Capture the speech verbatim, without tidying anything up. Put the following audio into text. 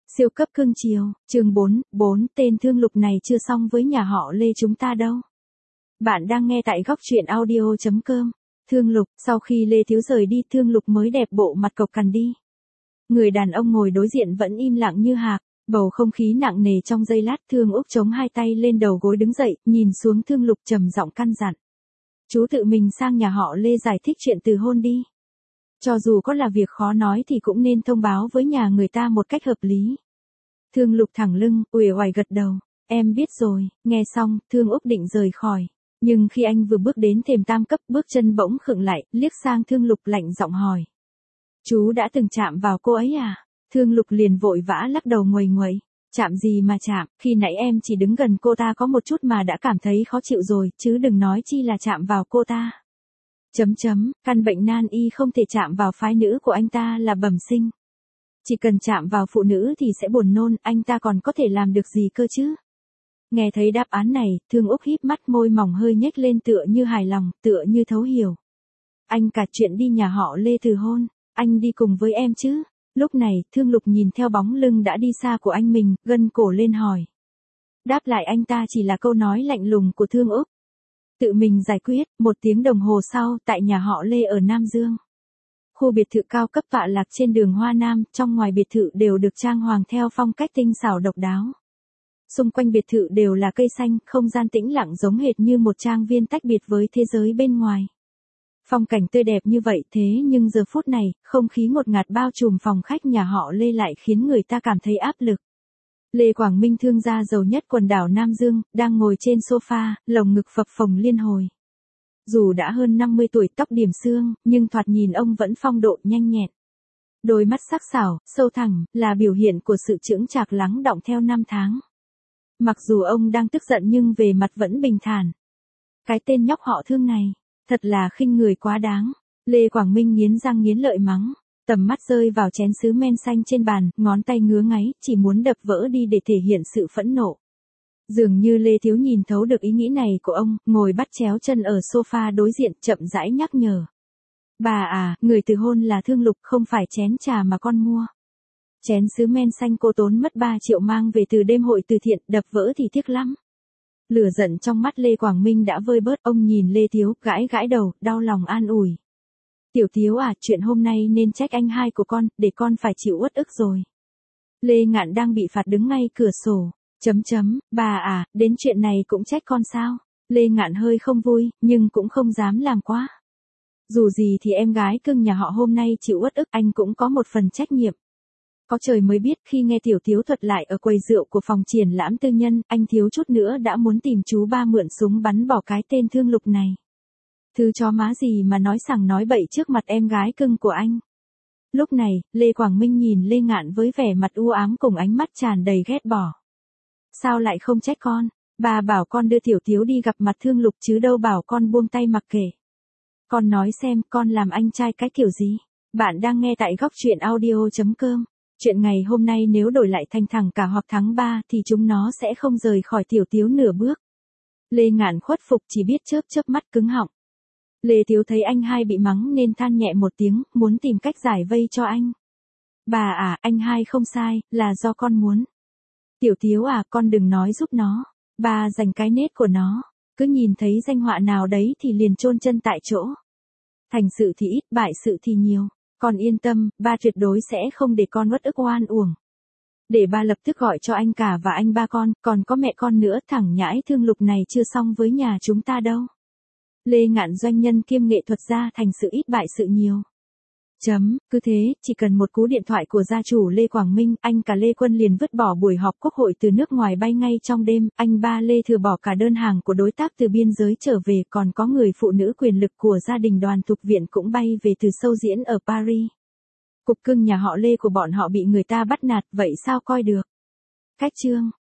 Siêu cấp cưng chiều, chương bốn, bốn tên thương lục này chưa xong với nhà họ Lê chúng ta đâu. Bạn đang nghe tại góc truyện audio chấm com. Thương Lục, sau khi Lê Thiếu rời đi, Thương Lục mới đẹp bộ mặt cộc cằn đi. Người đàn ông ngồi đối diện vẫn im lặng như hạc, bầu không khí nặng nề trong giây lát. Thương Úc chống hai tay lên đầu gối đứng dậy, nhìn xuống Thương Lục trầm giọng căn dặn. Chú tự mình sang nhà họ Lê giải thích chuyện từ hôn đi. Cho dù có là việc khó nói thì cũng nên thông báo với nhà người ta một cách hợp lý. Thương Lục thẳng lưng, uể oải gật đầu. Em biết rồi. Nghe xong, Thương Úc định rời khỏi. Nhưng khi anh vừa bước đến thềm tam cấp, bước chân bỗng khựng lại, liếc sang Thương Lục lạnh giọng hỏi. Chú đã từng chạm vào cô ấy à? Thương Lục liền vội vã lắc đầu nguầy nguậy. Chạm gì mà chạm, khi nãy em chỉ đứng gần cô ta có một chút mà đã cảm thấy khó chịu rồi, chứ đừng nói chi là chạm vào cô ta. Chấm chấm, căn bệnh nan y không thể chạm vào phái nữ của anh ta là bẩm sinh. Chỉ cần chạm vào phụ nữ thì sẽ buồn nôn, anh ta còn có thể làm được gì cơ chứ? Nghe thấy đáp án này, Thương Úc híp mắt, môi mỏng hơi nhếch lên tựa như hài lòng, tựa như thấu hiểu. Anh cả chuyện đi nhà họ Lê từ hôn, anh đi cùng với em chứ? Lúc này, Thương Lục nhìn theo bóng lưng đã đi xa của anh mình, gân cổ lên hỏi. Đáp lại anh ta chỉ là câu nói lạnh lùng của Thương Úc. Tự mình giải quyết. Một tiếng đồng hồ sau, tại nhà họ Lê ở Nam Dương. Khu biệt thự cao cấp tọa lạc trên đường Hoa Nam, trong ngoài biệt thự đều được trang hoàng theo phong cách tinh xảo độc đáo. Xung quanh biệt thự đều là cây xanh, không gian tĩnh lặng giống hệt như một trang viên tách biệt với thế giới bên ngoài. Phong cảnh tươi đẹp như vậy, thế nhưng giờ phút này, không khí ngột ngạt bao trùm phòng khách nhà họ Lê lại khiến người ta cảm thấy áp lực. Lê Quảng Minh, thương gia giàu nhất quần đảo Nam Dương, đang ngồi trên sofa, lồng ngực phập phồng liên hồi. Dù đã hơn năm mươi tuổi, tóc điểm xương, nhưng thoạt nhìn ông vẫn phong độ nhanh nhẹn. Đôi mắt sắc sảo, sâu thẳm, là biểu hiện của sự chững chạc lắng đọng theo năm tháng. Mặc dù ông đang tức giận nhưng về mặt vẫn bình thản. Cái tên nhóc họ Thương này, thật là khinh người quá đáng. Lê Quảng Minh nghiến răng nghiến lợi mắng. Tầm mắt rơi vào chén sứ men xanh trên bàn, ngón tay ngứa ngáy, chỉ muốn đập vỡ đi để thể hiện sự phẫn nộ. Dường như Lê Thiếu nhìn thấu được ý nghĩ này của ông, ngồi bắt chéo chân ở sofa đối diện, chậm rãi nhắc nhở. Bà à, người từ hôn là Thương Lục, không phải chén trà mà con mua. Chén sứ men xanh cô tốn mất ba triệu mang về từ đêm hội từ thiện, đập vỡ thì tiếc lắm. Lửa giận trong mắt Lê Quảng Minh đã vơi bớt, ông nhìn Lê Thiếu, gãi gãi đầu, đau lòng an ủi. Tiểu Thiếu à, chuyện hôm nay nên trách anh hai của con, để con phải chịu uất ức rồi. Lê Ngạn đang bị phạt đứng ngay cửa sổ. Chấm chấm, bà à, đến chuyện này cũng trách con sao? Lê Ngạn hơi không vui, nhưng cũng không dám làm quá. Dù gì thì em gái cưng nhà họ hôm nay chịu uất ức, anh cũng có một phần trách nhiệm. Có trời mới biết, khi nghe Tiểu Thiếu thuật lại ở quầy rượu của phòng triển lãm tư nhân, anh thiếu chút nữa đã muốn tìm chú ba mượn súng bắn bỏ cái tên Thương Lục này. Thứ chó má gì mà nói sằng nói bậy trước mặt em gái cưng của anh. Lúc này, Lê Quảng Minh nhìn Lê Ngạn với vẻ mặt u ám cùng ánh mắt tràn đầy ghét bỏ. Sao lại không trách con? Bà bảo con đưa Tiểu Thiếu đi gặp mặt Thương Lục chứ đâu bảo con buông tay mặc kệ. Con nói xem, con làm anh trai cái kiểu gì? Bạn đang nghe tại góc truyện audio chấm com. Chuyện ngày hôm nay nếu đổi lại thành thẳng cả hoặc thắng ba thì chúng nó sẽ không rời khỏi Tiểu Thiếu nửa bước. Lê Ngạn khuất phục, chỉ biết chớp chớp mắt cứng họng. Lê Thiếu thấy anh hai bị mắng nên than nhẹ một tiếng, muốn tìm cách giải vây cho anh. Bà à, anh hai không sai, là do con muốn. Tiểu Thiếu à, con đừng nói giúp nó. Bà giành cái nết của nó. Cứ nhìn thấy danh họa nào đấy thì liền chôn chân tại chỗ. Thành sự thì ít, bại sự thì nhiều. Con yên tâm, ba tuyệt đối sẽ không để con uất ức oan uổng. Để ba lập tức gọi cho anh cả và anh ba con, còn có mẹ con nữa, thằng nhãi Thương Lục này chưa xong với nhà chúng ta đâu. Lê Ngạn doanh nhân kiêm nghệ thuật gia, thành sự ít bại sự nhiều. Chấm, cứ thế, chỉ cần một cú điện thoại của gia chủ Lê Quảng Minh, anh cả Lê Quân liền vứt bỏ buổi họp quốc hội từ nước ngoài bay ngay trong đêm, anh ba Lê Thừa bỏ cả đơn hàng của đối tác từ biên giới trở về, còn có người phụ nữ quyền lực của gia đình Đoàn Thục Viện cũng bay về từ show diễn ở Paris. Cục cưng nhà họ Lê của bọn họ bị người ta bắt nạt, vậy sao coi được? Cách chương